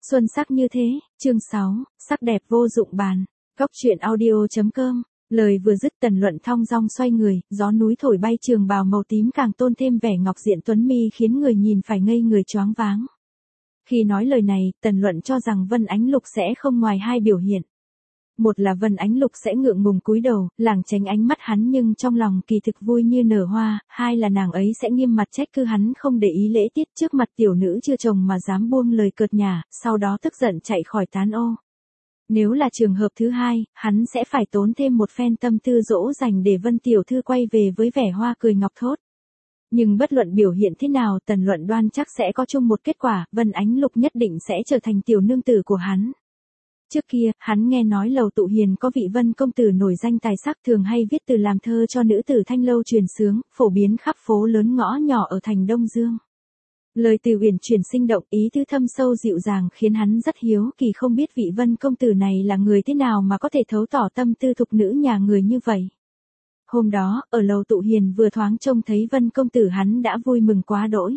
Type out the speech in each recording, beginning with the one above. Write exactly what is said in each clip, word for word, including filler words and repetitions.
Xuân sắc như thế, chương sáu, sắc đẹp vô dụng bàn. Góc truyện audio.com. Lời vừa dứt Tần Luận thong dong xoay người, gió núi thổi bay trường bào màu tím càng tôn thêm vẻ ngọc diện tuấn mi khiến người nhìn phải ngây người choáng váng. Khi nói lời này, Tần Luận cho rằng Vân Ánh Lục sẽ không ngoài hai biểu hiện. Một là Vân Ánh Lục sẽ ngượng ngùng cúi đầu, lảng tránh ánh mắt hắn nhưng trong lòng kỳ thực vui như nở hoa, hai là nàng ấy sẽ nghiêm mặt trách cứ hắn không để ý lễ tiết trước mặt tiểu nữ chưa chồng mà dám buông lời cợt nhả, sau đó tức giận chạy khỏi tán ô. Nếu là trường hợp thứ hai, hắn sẽ phải tốn thêm một phen tâm tư dỗ dành để Vân tiểu thư quay về với vẻ hoa cười ngọc thốt. Nhưng bất luận biểu hiện thế nào, Tần Luận đoan chắc sẽ có chung một kết quả, Vân Ánh Lục nhất định sẽ trở thành tiểu nương tử của hắn. Trước kia, hắn nghe nói Lầu Tụ Hiền có vị Vân công tử nổi danh tài sắc thường hay viết từ làm thơ cho nữ tử thanh lâu truyền sướng, phổ biến khắp phố lớn ngõ nhỏ ở thành Đông Dương. Lời từ uyển chuyển sinh động, ý tứ thâm sâu dịu dàng khiến hắn rất hiếu kỳ không biết vị Vân công tử này là người thế nào mà có thể thấu tỏ tâm tư thục nữ nhà người như vậy. Hôm đó, ở Lầu Tụ Hiền vừa thoáng trông thấy Vân công tử hắn đã vui mừng quá đỗi.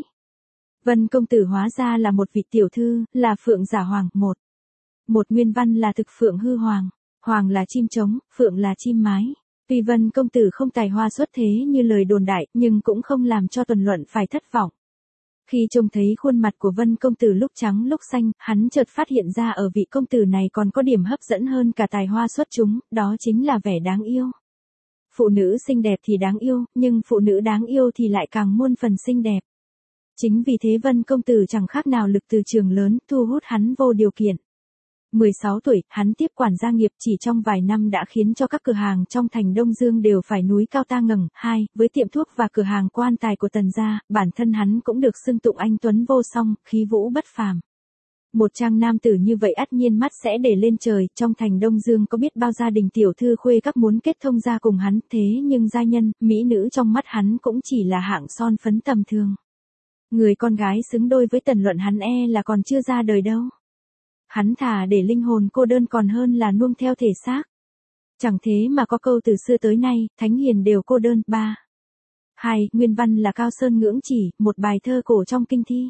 Vân công tử hóa ra là một vị tiểu thư, là Phượng Giả Hoàng, một. Một nguyên văn là thực Phượng hư hoàng, hoàng là chim trống, Phượng là chim mái. Tuy Vân công tử không tài hoa xuất thế như lời đồn đại, nhưng cũng không làm cho Tần Luận phải thất vọng. Khi trông thấy khuôn mặt của Vân công tử lúc trắng lúc xanh, hắn chợt phát hiện ra ở vị công tử này còn có điểm hấp dẫn hơn cả tài hoa xuất chúng, đó chính là vẻ đáng yêu. Phụ nữ xinh đẹp thì đáng yêu, nhưng phụ nữ đáng yêu thì lại càng muôn phần xinh đẹp. Chính vì thế Vân công tử chẳng khác nào lực từ trường lớn, thu hút hắn vô điều kiện. mười sáu tuổi, hắn tiếp quản gia nghiệp chỉ trong vài năm đã khiến cho các cửa hàng trong thành Đông Dương đều phải núi cao ta ngẩng. Hai, với tiệm thuốc và cửa hàng quan tài của Tần gia, bản thân hắn cũng được xưng tụng anh tuấn vô song, khí vũ bất phàm. Một trang nam tử như vậy ắt nhiên mắt sẽ để lên trời, trong thành Đông Dương có biết bao gia đình tiểu thư khuê các muốn kết thông gia cùng hắn, thế nhưng gia nhân, mỹ nữ trong mắt hắn cũng chỉ là hạng son phấn tầm thường. Người con gái xứng đôi với Tần Luận hắn e là còn chưa ra đời đâu. Hắn thà để linh hồn cô đơn còn hơn là nuông theo thể xác. Chẳng thế mà có câu từ xưa tới nay, thánh hiền đều cô đơn. Ba. Hai, nguyên văn là Cao Sơn Ngưỡng Chỉ, một bài thơ cổ trong kinh thi.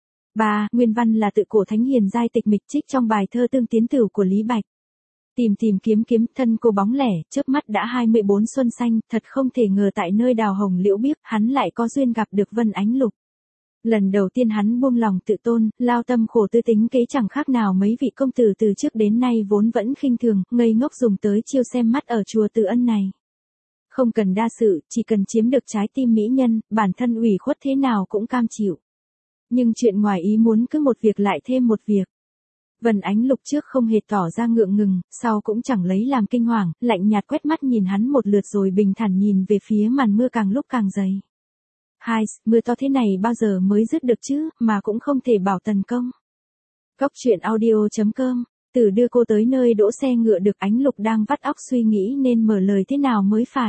Ba, nguyên văn là tự cổ thánh hiền giai tịch mịch trích trong bài thơ Tương Tiến Tửu của Lý Bạch. Tìm tìm kiếm kiếm, thân cô bóng lẻ, chớp mắt đã hai mươi bốn xuân xanh, thật không thể ngờ tại nơi đào hồng liễu biếc, hắn lại có duyên gặp được Vân Ánh Lục. Lần đầu tiên hắn buông lòng tự tôn, lao tâm khổ tư tính kế chẳng khác nào mấy vị công tử từ trước đến nay vốn vẫn khinh thường, ngây ngốc dùng tới chiêu xem mắt ở chùa Từ Ân này. Không cần đa sự, chỉ cần chiếm được trái tim mỹ nhân, bản thân ủy khuất thế nào cũng cam chịu. Nhưng chuyện ngoài ý muốn cứ một việc lại thêm một việc. Vân Ánh Lục trước không hề tỏ ra ngượng ngừng, sau cũng chẳng lấy làm kinh hoàng, lạnh nhạt quét mắt nhìn hắn một lượt rồi bình thản nhìn về phía màn mưa càng lúc càng dày. Hai, mưa to thế này bao giờ mới dứt được chứ, mà cũng không thể bảo tần công. Góc truyện audio.com, Từ đưa cô tới nơi đỗ xe ngựa được Ánh Lục đang vắt óc suy nghĩ nên mở lời thế nào mới phải.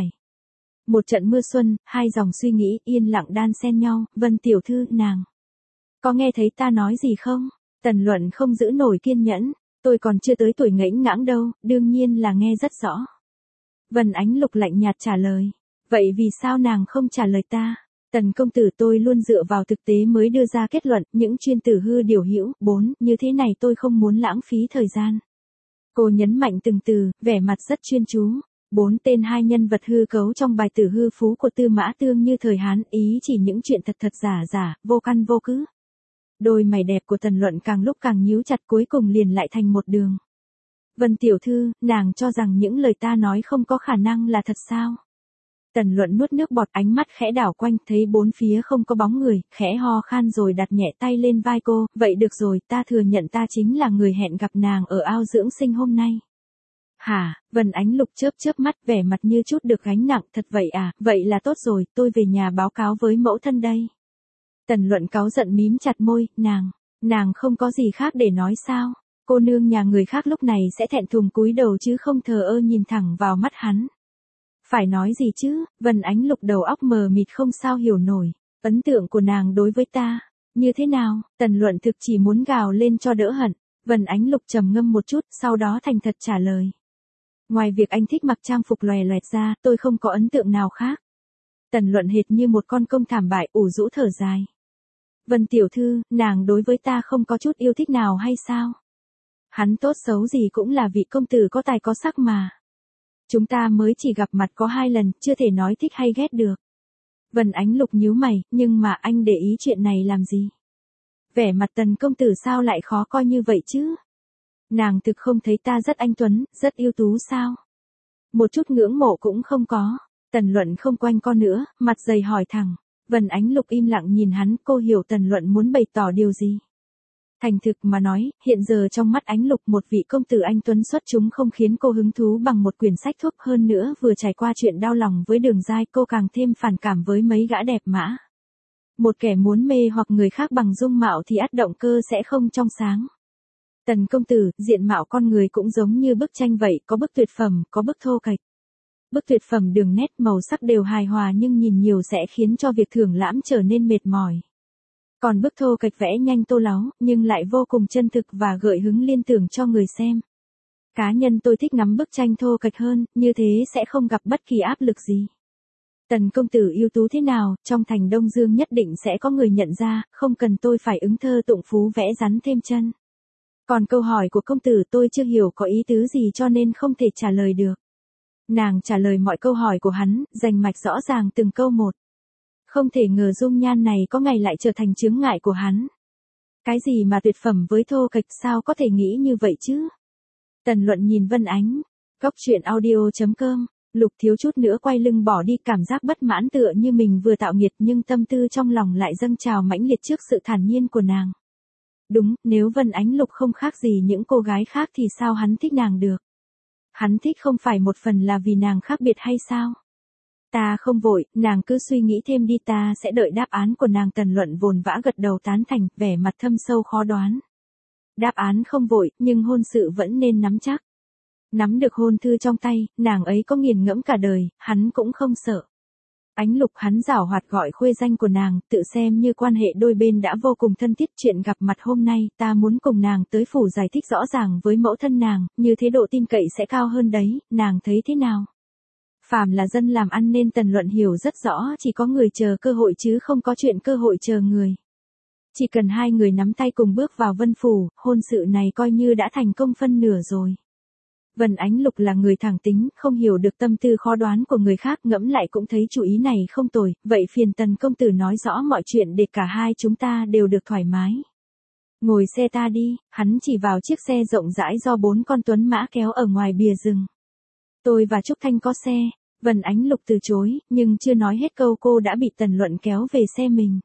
Một trận mưa xuân, hai dòng suy nghĩ yên lặng đan xen nhau. Vân tiểu thư, nàng có nghe thấy ta nói gì không? Tần Luận không giữ nổi kiên nhẫn, tôi còn chưa tới tuổi ngẫnh ngãng đâu, đương nhiên là nghe rất rõ. Vân Ánh Lục lạnh nhạt trả lời, vậy vì sao nàng không trả lời ta? Tần công tử, tôi luôn dựa vào thực tế mới đưa ra kết luận, những chuyên tử hư điều hữu. Bốn, như thế này tôi không muốn lãng phí thời gian. Cô nhấn mạnh từng từ, vẻ mặt rất chuyên chú. Bốn, tên hai nhân vật hư cấu trong bài tử hư phú của Tư Mã Tương như thời Hán, ý chỉ những chuyện thật thật giả giả, vô căn vô cứ. Đôi mày đẹp của Tần Luận càng lúc càng nhíu chặt, cuối cùng liền lại thành một đường. Vân tiểu thư, nàng cho rằng những lời ta nói không có khả năng là thật sao? Tần Luận nuốt nước bọt, ánh mắt khẽ đảo quanh, thấy bốn phía không có bóng người, khẽ ho khan rồi đặt nhẹ tay lên vai cô. Vậy được rồi, ta thừa nhận ta chính là người hẹn gặp nàng ở ao dưỡng sinh hôm nay. Hả? Vân Ánh Lục chớp chớp mắt, vẻ mặt như chút được gánh nặng. Thật vậy à? Vậy là tốt rồi, tôi về nhà báo cáo với mẫu thân đây. Tần Luận cáu giận mím chặt môi. Nàng, nàng không có gì khác để nói sao? Cô nương nhà người khác lúc này sẽ thẹn thùng cúi đầu chứ không thờ ơ nhìn thẳng vào mắt hắn. Phải nói gì chứ? Vân Ánh Lục đầu óc mờ mịt không sao hiểu nổi. Ấn tượng của nàng đối với ta, như thế nào? Tần Luận thực chỉ muốn gào lên cho đỡ hận. Vân Ánh Lục trầm ngâm một chút, sau đó thành thật trả lời. Ngoài việc anh thích mặc trang phục lòe loẹt ra, tôi không có ấn tượng nào khác. Tần Luận hệt như một con công thảm bại, ủ rũ thở dài. Vân tiểu thư, nàng đối với ta không có chút yêu thích nào hay sao? Hắn tốt xấu gì cũng là vị công tử có tài có sắc mà. Chúng ta mới chỉ gặp mặt có hai lần, chưa thể nói thích hay ghét được. Vân Ánh Lục nhíu mày, nhưng mà anh để ý chuyện này làm gì? Vẻ mặt Tần công tử sao lại khó coi như vậy chứ? Nàng thực không thấy ta rất anh tuấn, rất ưu tú sao? Một chút ngưỡng mộ cũng không có. Tần Luận không quanh co nữa, mặt dày hỏi thẳng. Vân Ánh Lục im lặng nhìn hắn, cô hiểu Tần Luận muốn bày tỏ điều gì. Thành thực mà nói, hiện giờ trong mắt Ánh Lục một vị công tử anh tuấn xuất chúng không khiến cô hứng thú bằng một quyển sách thuốc, hơn nữa vừa trải qua chuyện đau lòng với Đường Giai, cô càng thêm phản cảm với mấy gã đẹp mã. Một kẻ muốn mê hoặc người khác bằng dung mạo thì ắt động cơ sẽ không trong sáng. Tần công tử, diện mạo con người cũng giống như bức tranh vậy, có bức tuyệt phẩm, có bức thô kệch. Bức tuyệt phẩm đường nét màu sắc đều hài hòa nhưng nhìn nhiều sẽ khiến cho việc thưởng lãm trở nên mệt mỏi. Còn bức thô kệch vẽ nhanh tô láo, nhưng lại vô cùng chân thực và gợi hứng liên tưởng cho người xem. Cá nhân tôi thích ngắm bức tranh thô kệch hơn, như thế sẽ không gặp bất kỳ áp lực gì. Tần công tử ưu tú thế nào, trong thành Đông Dương nhất định sẽ có người nhận ra, không cần tôi phải ứng thơ tụng phú vẽ rắn thêm chân. Còn câu hỏi của công tử tôi chưa hiểu có ý tứ gì cho nên không thể trả lời được. Nàng trả lời mọi câu hỏi của hắn, rành mạch rõ ràng từng câu một. Không thể ngờ dung nhan này có ngày lại trở thành chướng ngại của hắn. Cái gì mà tuyệt phẩm với thô kệch, sao có thể nghĩ như vậy chứ? Tần Luận nhìn Vân Ánh. Góc truyện audio chấm com. Lục thiếu chút nữa quay lưng bỏ đi, cảm giác bất mãn tựa như mình vừa tạo nghiệt nhưng tâm tư trong lòng lại dâng trào mãnh liệt trước sự thản nhiên của nàng. Đúng, nếu Vân Ánh Lục không khác gì những cô gái khác thì sao hắn thích nàng được? Hắn thích không phải một phần là vì nàng khác biệt hay sao? Ta không vội, nàng cứ suy nghĩ thêm đi, ta sẽ đợi đáp án của nàng. Tần Luận vồn vã gật đầu tán thành, vẻ mặt thâm sâu khó đoán. Đáp án không vội, nhưng hôn sự vẫn nên nắm chắc. Nắm được hôn thư trong tay, nàng ấy có nghiền ngẫm cả đời, hắn cũng không sợ. Ánh Lục, hắn giảo hoạt gọi khuê danh của nàng, tự xem như quan hệ đôi bên đã vô cùng thân thiết. Chuyện gặp mặt hôm nay, ta muốn cùng nàng tới phủ giải thích rõ ràng với mẫu thân nàng, như thế độ tin cậy sẽ cao hơn đấy, nàng thấy thế nào? Phàm là dân làm ăn nên Tần Luận hiểu rất rõ, chỉ có người chờ cơ hội chứ không có chuyện cơ hội chờ người. Chỉ cần hai người nắm tay cùng bước vào Vân Phủ, hôn sự này coi như đã thành công phân nửa rồi. Vân Ánh Lục là người thẳng tính, không hiểu được tâm tư khó đoán của người khác, ngẫm lại cũng thấy chủ ý này không tồi, vậy phiền Tần công tử nói rõ mọi chuyện để cả hai chúng ta đều được thoải mái. Ngồi xe ta đi, hắn chỉ vào chiếc xe rộng rãi do bốn con tuấn mã kéo ở ngoài bìa rừng. Tôi và Trúc Thanh có xe. Vân Ánh Lục từ chối, nhưng chưa nói hết câu cô đã bị Tần Luận kéo về xe mình.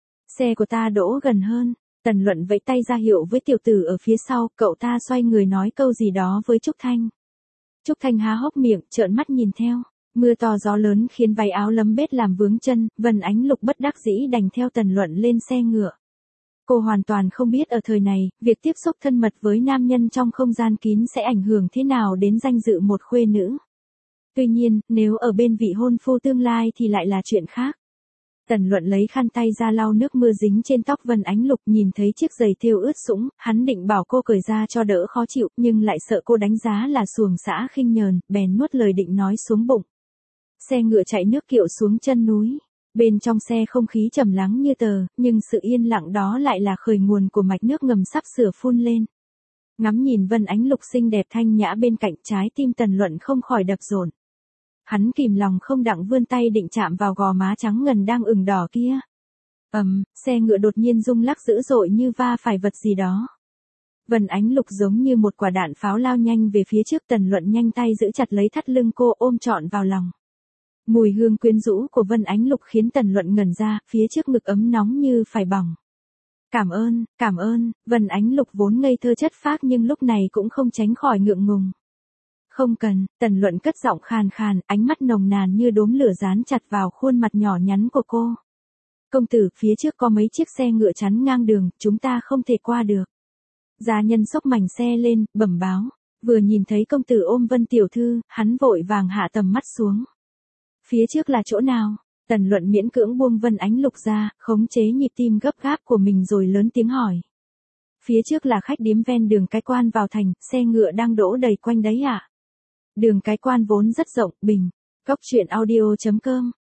Xe của ta đỗ gần hơn. Tần Luận vẫy tay ra hiệu với tiểu tử ở phía sau, cậu ta xoay người nói câu gì đó với Trúc Thanh. Trúc Thanh há hốc miệng, trợn mắt nhìn theo. Mưa to gió lớn khiến váy áo lấm bết làm vướng chân, Vân Ánh Lục bất đắc dĩ đành theo Tần Luận lên xe ngựa. Cô hoàn toàn không biết ở thời này, việc tiếp xúc thân mật với nam nhân trong không gian kín sẽ ảnh hưởng thế nào đến danh dự một khuê nữ. Tuy nhiên, nếu ở bên vị hôn phu tương lai thì lại là chuyện khác. Tần Luận lấy khăn tay ra lau nước mưa dính trên tóc Vân Ánh Lục, nhìn thấy chiếc giày thêu ướt sũng, hắn định bảo cô cởi ra cho đỡ khó chịu, nhưng lại sợ cô đánh giá là xuồng xã khinh nhờn, bèn nuốt lời định nói xuống bụng. Xe ngựa chạy nước kiệu xuống chân núi. Bên trong xe không khí trầm lắng như tờ, nhưng sự yên lặng đó lại là khởi nguồn của mạch nước ngầm sắp sửa phun lên. Ngắm nhìn Vân Ánh Lục xinh đẹp thanh nhã bên cạnh, trái tim Tần Luận không khỏi đập dồn. Hắn kìm lòng không đặng vươn tay định chạm vào gò má trắng ngần đang ửng đỏ kia. Ầm, um, xe ngựa đột nhiên rung lắc dữ dội như va phải vật gì đó. Vân Ánh Lục giống như một quả đạn pháo lao nhanh về phía trước. Tần Luận nhanh tay giữ chặt lấy thắt lưng cô, ôm trọn vào lòng. Mùi hương quyến rũ của Vân Ánh Lục khiến Tần Luận ngẩn ra, phía trước ngực ấm nóng như phải bỏng. Cảm ơn, cảm ơn. Vân Ánh Lục vốn ngây thơ chất phác nhưng lúc này cũng không tránh khỏi ngượng ngùng. Không cần. Tần Luận cất giọng khàn khàn, ánh mắt nồng nàn như đốm lửa dán chặt vào khuôn mặt nhỏ nhắn của cô. Công tử, phía trước có mấy chiếc xe ngựa chắn ngang đường, chúng ta không thể qua được. Gia nhân xốc mảnh xe lên, bẩm báo. Vừa nhìn thấy công tử ôm Vân tiểu thư, hắn vội vàng hạ tầm mắt xuống. Phía trước là chỗ nào? Tần Luận miễn cưỡng buông Vân Ánh Lục ra, khống chế nhịp tim gấp gáp của mình rồi lớn tiếng hỏi. Phía trước là khách điếm ven đường Cái Quan vào thành, xe ngựa đang đỗ đầy quanh đấy ạ. À? Đường Cái Quan vốn rất rộng, bình. Góc truyện audio chấm com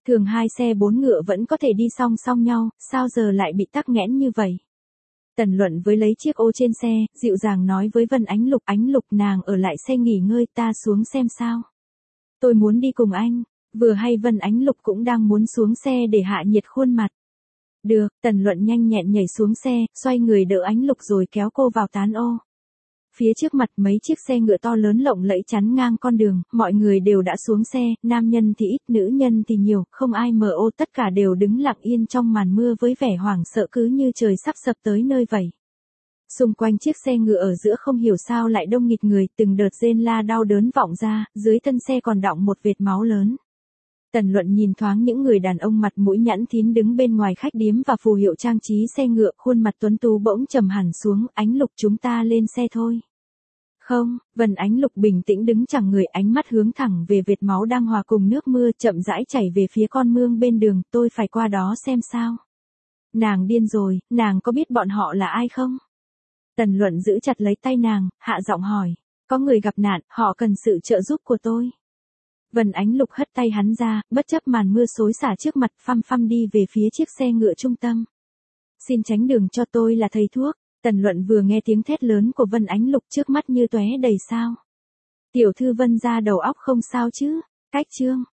Thường hai xe bốn ngựa vẫn có thể đi song song nhau, sao giờ lại bị tắc nghẽn như vậy? Tần Luận với lấy chiếc ô trên xe, dịu dàng nói với Vân Ánh Lục, Ánh Lục nàng ở lại xe nghỉ ngơi, ta xuống xem sao. Tôi muốn đi cùng anh. Vừa hay Vân Ánh Lục cũng đang muốn xuống xe để hạ nhiệt khuôn mặt. Được, Tần Luận nhanh nhẹn nhảy xuống xe, xoay người đỡ Ánh Lục rồi kéo cô vào tán ô. Phía trước mặt mấy chiếc xe ngựa to lớn lộng lẫy chắn ngang con đường, mọi người đều đã xuống xe, nam nhân thì ít, nữ nhân thì nhiều, không ai mờ ô, tất cả đều đứng lặng yên trong màn mưa với vẻ hoảng sợ cứ như trời sắp sập tới nơi vậy. Xung quanh chiếc xe ngựa ở giữa không hiểu sao lại đông nghịt người, từng đợt rên la đau đớn vọng ra, dưới thân xe còn đọng một vệt máu lớn. Tần Luận nhìn thoáng những người đàn ông mặt mũi nhẵn thín đứng bên ngoài khách điếm và phù hiệu trang trí xe ngựa, khuôn mặt tuấn tú bỗng trầm hẳn xuống, Ánh Lục chúng ta lên xe thôi. Không, Vân Ánh Lục bình tĩnh đứng chẳng người, ánh mắt hướng thẳng về vệt máu đang hòa cùng nước mưa chậm rãi chảy về phía con mương bên đường, tôi phải qua đó xem sao. Nàng điên rồi, nàng có biết bọn họ là ai không? Tần Luận giữ chặt lấy tay nàng, hạ giọng hỏi, có người gặp nạn, họ cần sự trợ giúp của tôi. Vân Ánh Lục hất tay hắn ra, bất chấp màn mưa xối xả trước mặt, phăm phăm đi về phía chiếc xe ngựa trung tâm. Xin tránh đường cho, tôi là thầy thuốc. Tần Luận vừa nghe tiếng thét lớn của Vân Ánh Lục trước mắt như tóe đầy sao. Tiểu thư Vân gia đầu óc không sao chứ? Cách chương